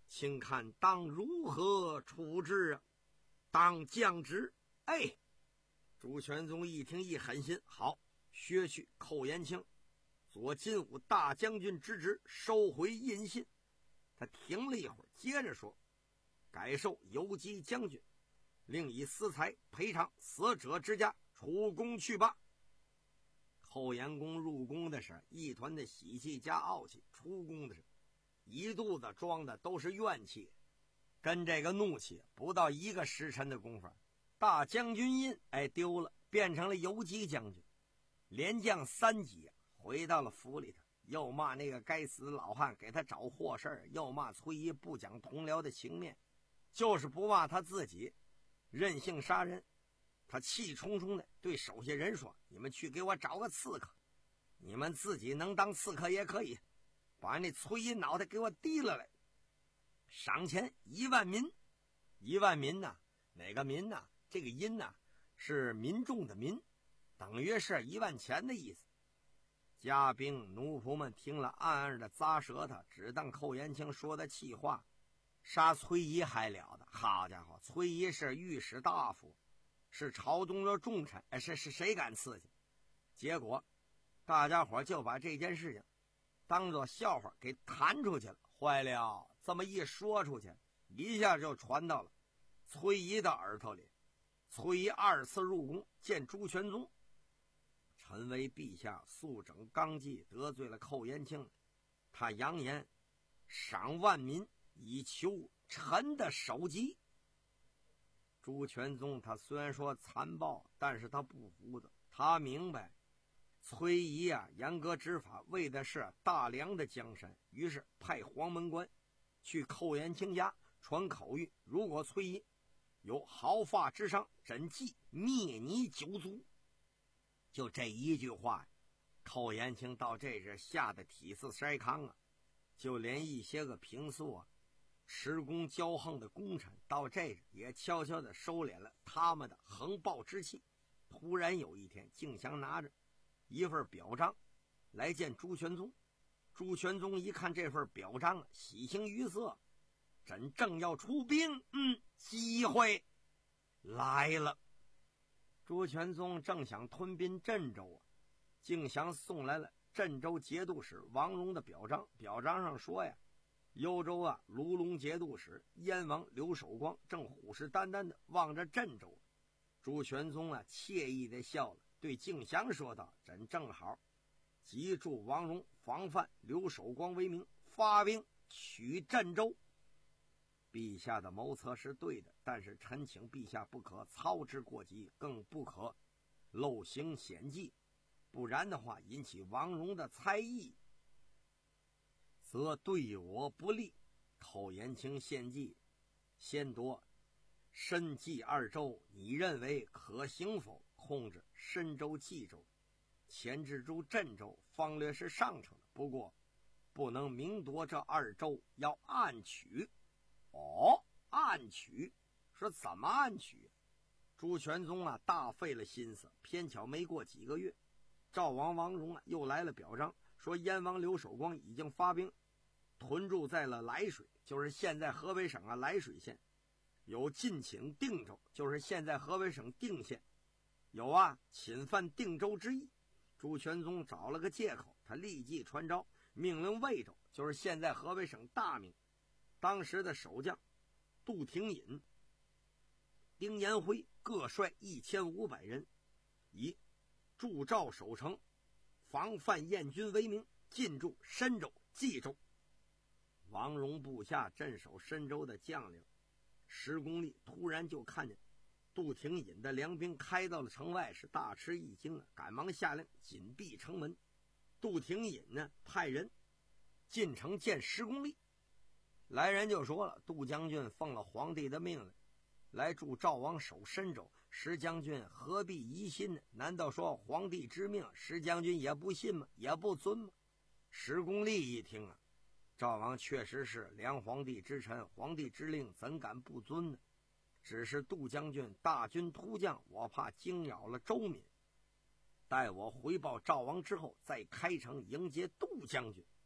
请看当如何处置啊？当降职。哎，朱全宗一听一狠心，好，削去寇延庆左金吾大将军之职，收回印信。他停了一会儿，接着说：改授游击将军，另以私财赔偿死者之家，出宫去吧。后延公入宫的是一团的喜气加傲气，出宫的是一肚子装的都是怨气，跟这个怒气不到一个时辰的功夫，大将军印哎丢了，变成了游击将军，连降三级，回到了府里头，又骂那个该死的老汉给他找祸事，又骂崔仪不讲同僚的情面，就是不骂他自己任性杀人。他气冲冲的对手下人说：你们去给我找个刺客，你们自己能当刺客也可以，把那崔仪脑袋给我提了来，赏钱一万民。一万民呐、啊，哪个民呐、啊？这个银呐、啊、是民众的民，等于是一万钱的意思。家兵奴仆们听了，暗暗的咂舌头，只当寇延庆说的气话。杀崔仪还了得？好家伙，崔仪是御史大夫，是朝中的重臣，哎，是是谁敢刺激？结果大家伙就把这件事情当作笑话给弹出去了。坏了，这么一说出去，一下就传到了崔仪的耳朵里。崔仪二次入宫见朱全宗，臣为陛下肃整纲纪，得罪了寇延庆，他扬言赏万民以求臣的首级。朱全宗他虽然说残暴，但是他不服的，他明白崔仪啊严格执法为的是大梁的江山，于是派黄门官去寇延庆家传口谕，如果崔仪有毫发之伤，朕即灭你九族。就这一句话，寇延庆到这时吓得体似筛糠啊，就连一些个平素啊持功骄横的功臣到这时也悄悄地收敛了他们的横暴之气。突然有一天，敬翔拿着一份表彰来见朱全宗。朱全宗一看这份表彰，喜形于色，朕正要出兵，嗯，机会来了。朱全宗正想吞并镇州啊，敬翔送来了镇州节度使王荣的表彰。表彰上说呀，幽州啊卢龙节度使燕王刘守光正虎视眈眈的望着镇州。朱全宗啊惬意的笑了，对敬翔说道：朕正好即助王荣防范刘守光为名，发兵取镇州。陛下的谋策是对的，但是臣请陛下不可操之过急，更不可漏行险计，不然的话引起王荣的猜疑，则对我不利。寇延庆献计，先夺申冀二州，你认为可行否？控制深州、冀州，牵制住镇州，方略是上乘的，不过不能明夺这二州，要暗取。哦，暗取，说怎么暗取？朱全宗啊大费了心思，偏巧没过几个月，赵王王荣啊又来了表彰，说燕王刘守光已经发兵屯驻在了涞水，就是现在河北省啊涞水县，有进侵定州，就是现在河北省定县，有啊侵犯定州之意。朱全宗找了个借口，他立即传召，命令魏州，就是现在河北省大名，当时的守将杜廷隐、丁延辉各率一千五百人，以驻赵守城、防范燕军为名，进驻深州、冀州。王荣部下镇守深州的将领石公立突然就看见杜廷隐的粮兵开到了城外，是大吃一惊啊，赶忙下令紧闭城门。杜廷隐呢派人进城见石公立，来人就说了，杜将军奉了皇帝的命令来助赵王守深州，石将军何必疑心呢？难道说皇帝之命石将军也不信吗？也不遵吗？石公立一听啊，赵王确实是梁皇帝之臣，皇帝之令怎敢不遵呢？只是杜将军大军突降，我怕惊扰了周民，待我回报赵王之后再开城迎接杜将军。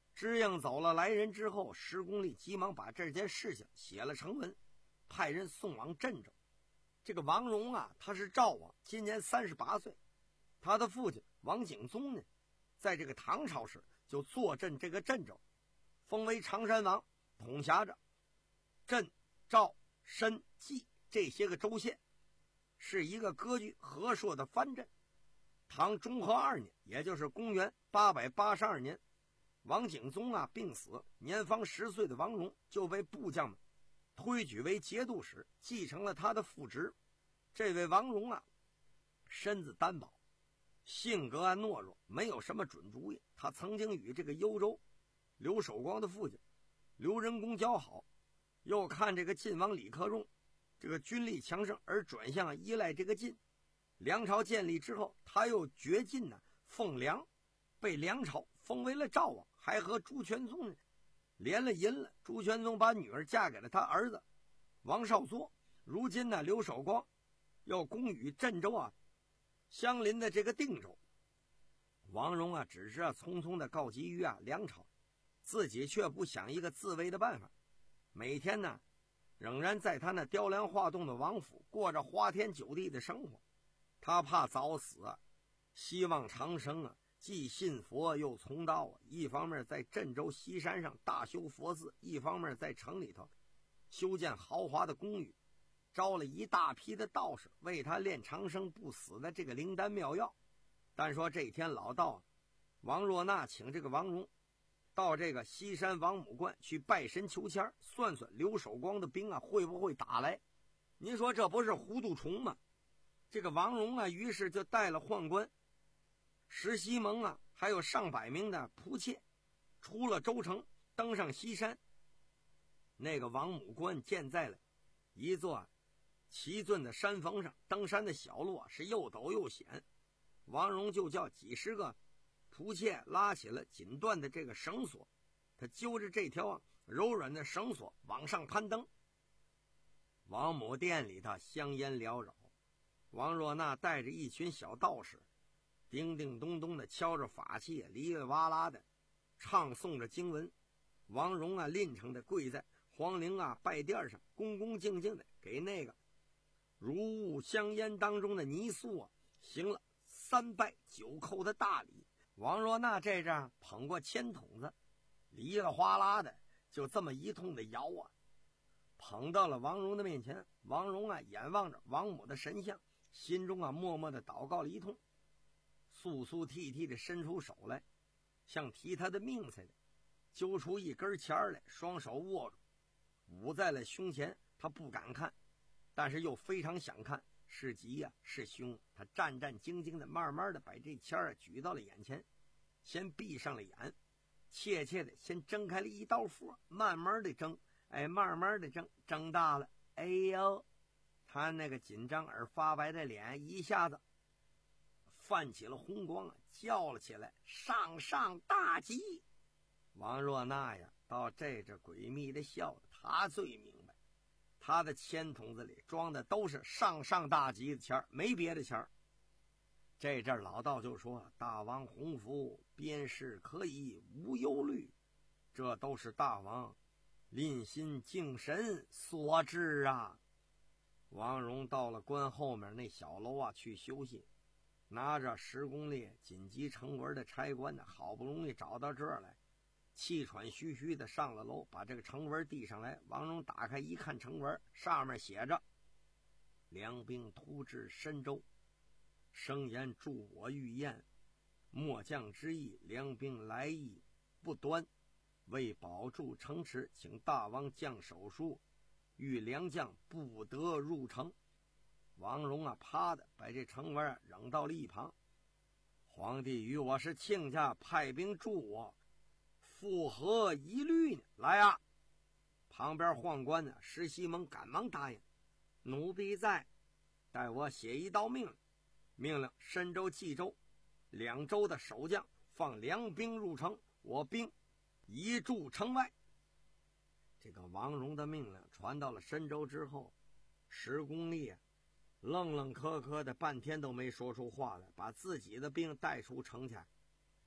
知应走了来人之后，石公立急忙把这件事情写了成文，派人送往镇州。这个王荣啊，他是赵王，今年三十八岁。他的父亲王景宗呢，在这个唐朝时就坐镇这个镇州，封为常山王，统辖着镇、赵、申、冀这些个州县，是一个割据和硕的藩镇。唐中和二年，也就是公元八百八十二年，王景宗啊病死，年方十岁的王荣就被部将们推举为节度使，继承了他的父职。这位王荣啊，身子单薄，性格啊懦弱，没有什么准主意。他曾经与这个幽州刘守光的父亲刘仁恭交好，又看这个晋王李克用这个军力强盛，而转向依赖这个晋。梁朝建立之后，他又绝晋呢奉梁，被梁朝封为了赵王，还和朱全宗呢连了姻了。朱全宗把女儿嫁给了他儿子王少作。如今呢，刘守光要攻与镇州啊相邻的这个定州，王荣啊只是啊匆匆的告急于啊梁朝，自己却不想一个自卫的办法。每天呢仍然在他那雕梁画栋的王府过着花天酒地的生活。他怕早死啊，希望长生啊，既信佛又从道啊。一方面在镇州西山上大修佛寺，一方面在城里头修建豪华的公寓，招了一大批的道士为他炼长生不死的这个灵丹妙药。但说这天老道啊王若纳请这个王荣到这个西山王母观去拜神求签，算算刘守光的兵啊会不会打来。您说这不是糊涂虫吗？这个王荣啊于是就带了宦官石西蒙啊还有上百名的仆妾出了州城，登上西山。那个王母关建在了一座奇峻的山峰上，登山的小路啊是又陡又险。王荣就叫几十个仆妾拉起了锦缎的这个绳索，他揪着这条啊柔软的绳索往上攀登。王母殿里头香烟缭绕，王若纳带着一群小道士叮叮咚咚的敲着法器，哩哩哇啦的唱诵着经文。王荣啊吝嗔的跪在皇陵啊拜殿上，恭恭敬敬的给那个如雾香烟当中的泥塑啊行了三拜九叩的大礼。王若纳这阵捧过铅筒子，哩啦哗啦的就这么一通的摇啊，捧到了王荣的面前。王荣啊眼望着王母的神像，心中啊默默的祷告了一通，簌簌涕涕的伸出手来，像提他的命似的，揪出一根签来，双手握住捂在了胸前。他不敢看，但是又非常想看，是吉呀、啊、是凶。他战战兢兢的慢慢的把这签儿举到了眼前，先闭上了眼，怯怯的先睁开了一道缝，慢慢的睁，哎，慢慢的睁，睁大了，哎呦，他那个紧张而发白的脸一下子泛起了红光啊，叫了起来，上上大吉。王若纳呀到这这诡秘的笑，他最明白，他的铅筒子里装的都是上上大吉的钱儿，没别的钱儿。这阵老道就说，大王洪福，边事可以无忧虑，这都是大王吝心敬神所致啊。王荣到了关后面那小楼啊去休息，拿着十公列紧急成文的差官呢，好不容易找到这儿来，气喘吁吁的上了楼，把这个成文递上来。王荣打开一看，成文上面写着，梁兵突至深州，声言助我御宴，末将之意，梁兵来意不端，为保住城池，请大王降手书，欲良将不得入城。王荣啊啪的把这成文啊扔到了一旁。皇帝与我是亲家，派兵助我，复何疑虑呢？来啊！旁边宦官呢石西蒙赶忙答应，奴婢在，待我写一道命令，命令深州冀州两州的守将放梁兵入城，我兵移驻城外。这个王荣的命令传到了深州之后，石公立愣愣磕磕的半天都没说出话来，把自己的兵带出城去。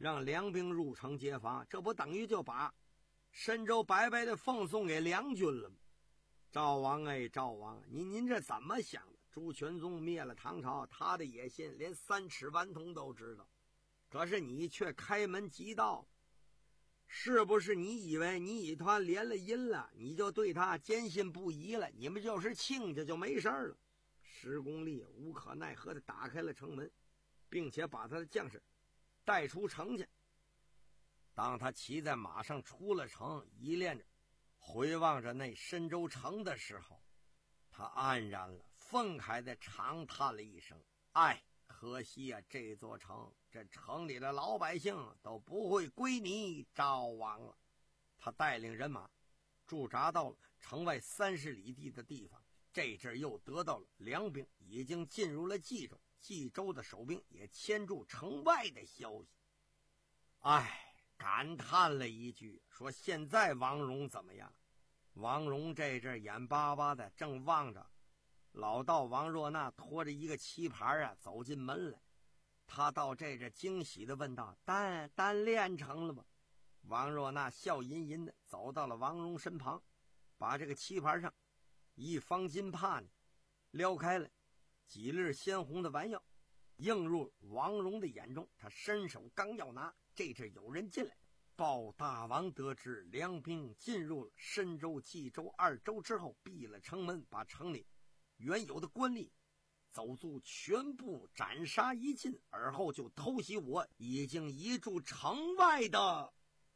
让梁兵入城揭发，这不等于就把深州白白的奉送给梁军了吗？赵王哎，赵王，您您这怎么想的？朱全宗灭了唐朝，他的野心连三尺顽童都知道，可是你却开门即到，是不是？你以为你与他连了姻了，你就对他坚信不疑了？你们就是亲家就没事了？石公立无可奈何地打开了城门，并且把他的将士带出城去。当他骑在马上出了城，依恋着回望着那深州城的时候，他黯然了，愤慨地长叹了一声：哎，可惜啊，这座城，这城里的老百姓都不会归你赵王了。他带领人马驻扎到了城外三十里地的地方，这阵又得到了梁兵已经进入了冀州，冀州的守兵也牵住城外的消息。哎，感叹了一句，说现在王戎怎么样？王戎这阵眼巴巴的正望着老道王若娜拖着一个棋盘啊走进门来。他到这阵惊喜的问道：丹丹练成了吗？王若娜笑吟吟的走到了王戎身旁，把这个棋盘上一方金帕呢撩开了，几粒鲜红的丸药映入王戎的眼中。他伸手刚要拿，这阵有人进来，鲍大王得知梁兵进入了深州、冀州二州之后，闭了城门，把城里原有的官吏走卒全部斩杀一尽，而后就偷袭我已经移驻城外的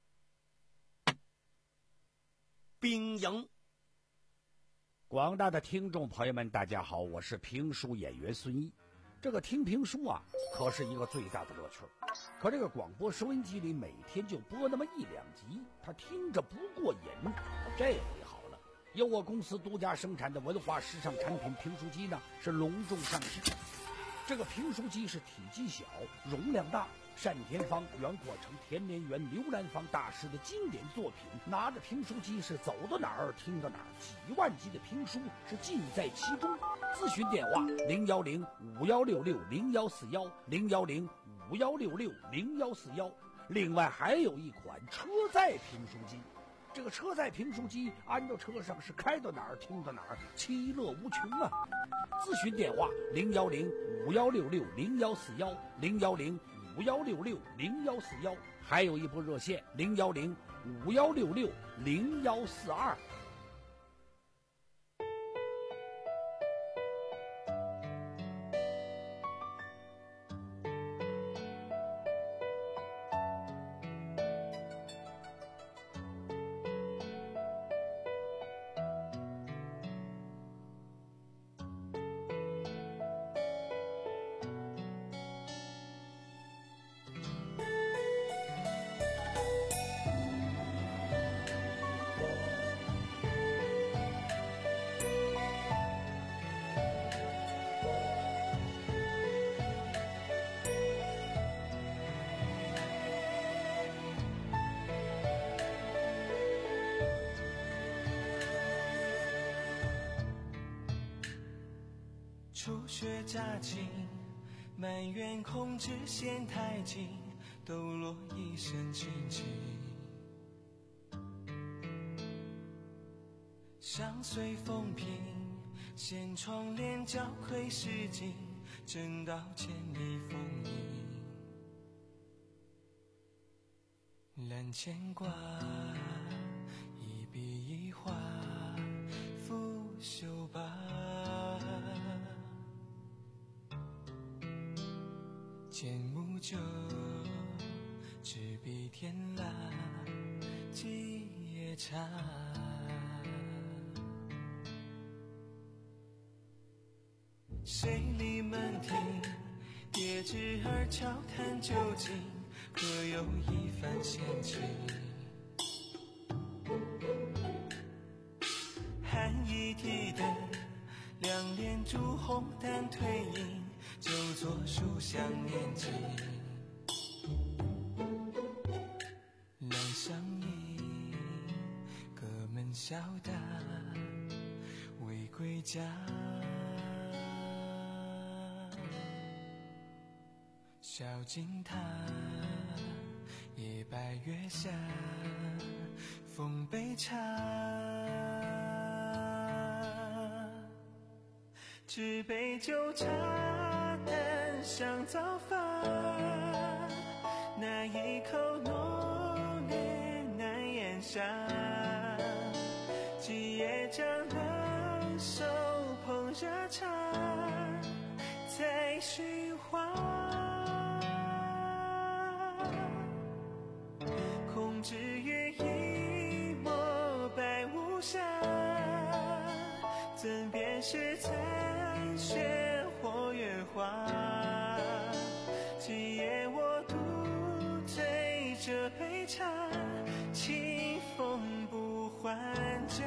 兵营。 广大的听众朋友们，大家好，我是评书演员孙一。这个听评书啊，可是一个最大的乐趣。可这个广播收音机里每天就播那么一两集，他听着不过瘾。这回好了，由我公司独家生产的文化时尚产品评书机呢，是隆重上市。这个评书机是体积小，容量大，单田芳、袁阔成、田连元、刘兰芳大师的经典作品。拿着评书机是走到哪儿听到哪儿，几万集的评书是尽在其中。咨询电话零幺零五幺六六零幺四幺零幺零五幺六六零幺四幺。另外还有一款车载评书机，这个车载评书机安到车上是开到哪儿听到哪儿，其乐无穷啊！咨询电话零幺零五幺六六零幺四幺零幺零五幺六六零幺四幺，还有一部热线零幺零五幺六六零幺四二。 初学乍进，埋怨控制线太紧，抖落一身清静。相随风平，掀窗帘交窥世境，正道千里风影。揽牵挂，一笔一画，拂袖罢。剑木酒，执笔天蜡，几夜茶。水里门庭，叠纸儿悄谈究竟，可有一番闲情？寒衣提灯，两帘烛红淡褪影，就坐书香念经。两相依，各门小大，未归家。小径塔， 月下，奉杯茶，只杯酒茶淡香早发，那一口浓烈难咽下，今夜将冷手捧热茶，在寻花，空知于一抹白无瑕，怎辨是残雪或月华？今夜我独醉这杯茶，清风不还家。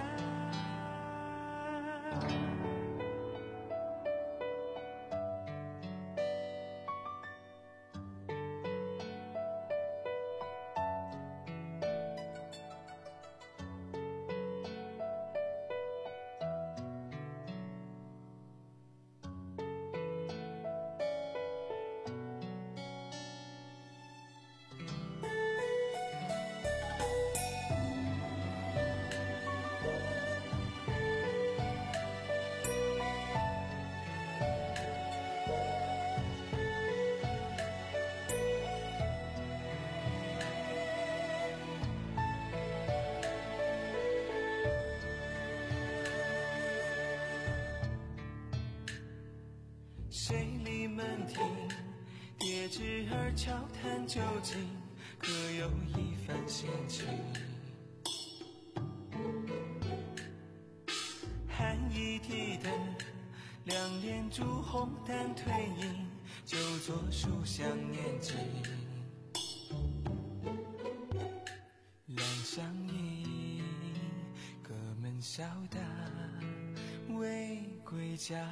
水里门庭，叠纸儿悄谈究竟，各有一番心情。寒衣提灯，两帘烛红淡褪影，就坐书香念经。两相依，各门小打，未归家。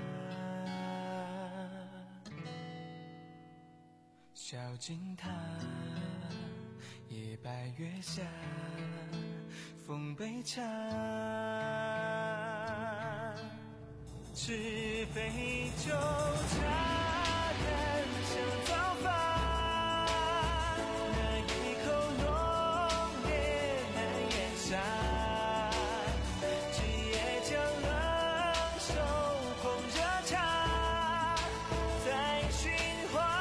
小径塔，夜白月下，奉杯茶，只杯酒茶淡香早发，那一口浓烈难咽下，今夜将冷手捧热茶，在寻花。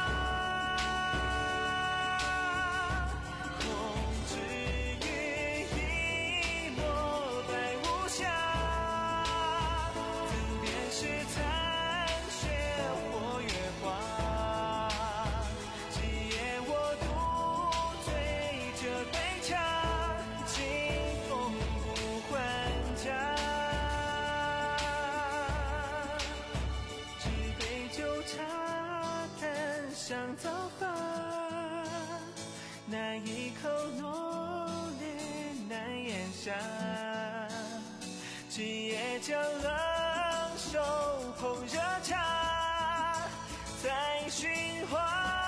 香早发，那一口浓烈难咽下，今夜将冷手捧热茶，在寻花，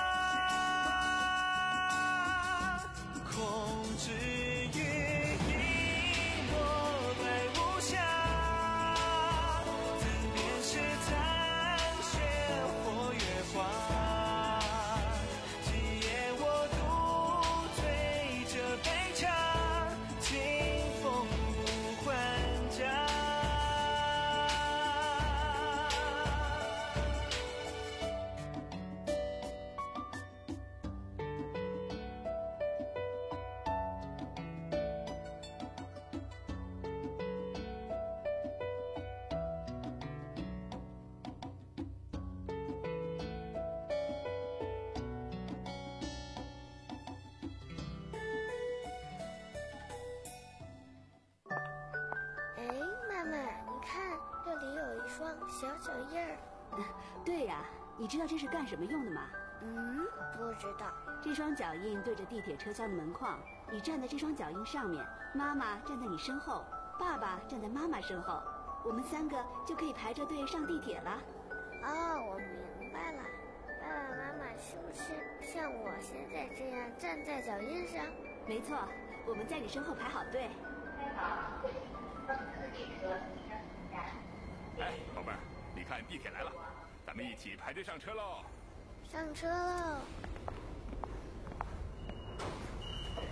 空知于一抹白无瑕，怎辨是残雪或月华？ 小脚印儿， 对呀、啊，你知道这是干什么用的吗？ 嗯，不知道。 这双脚印对着地铁车厢的门框，你站在这双脚印上面，妈妈站在你身后，爸爸站在妈妈身后，我们三个就可以排着队上地铁了。 哦，我明白了。爸爸妈妈是不是像我现在这样站在脚印上？ 没错，我们在你身后排好队。 开好，四地车即将停站。 哎，宝贝儿，你看地铁来了，咱们一起排队上车喽！ 上车喽！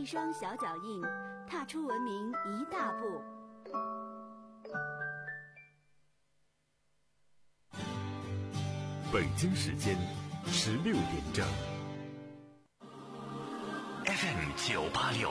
一双小脚印，踏出文明一大步。 北京时间十六点整。 F M 九八六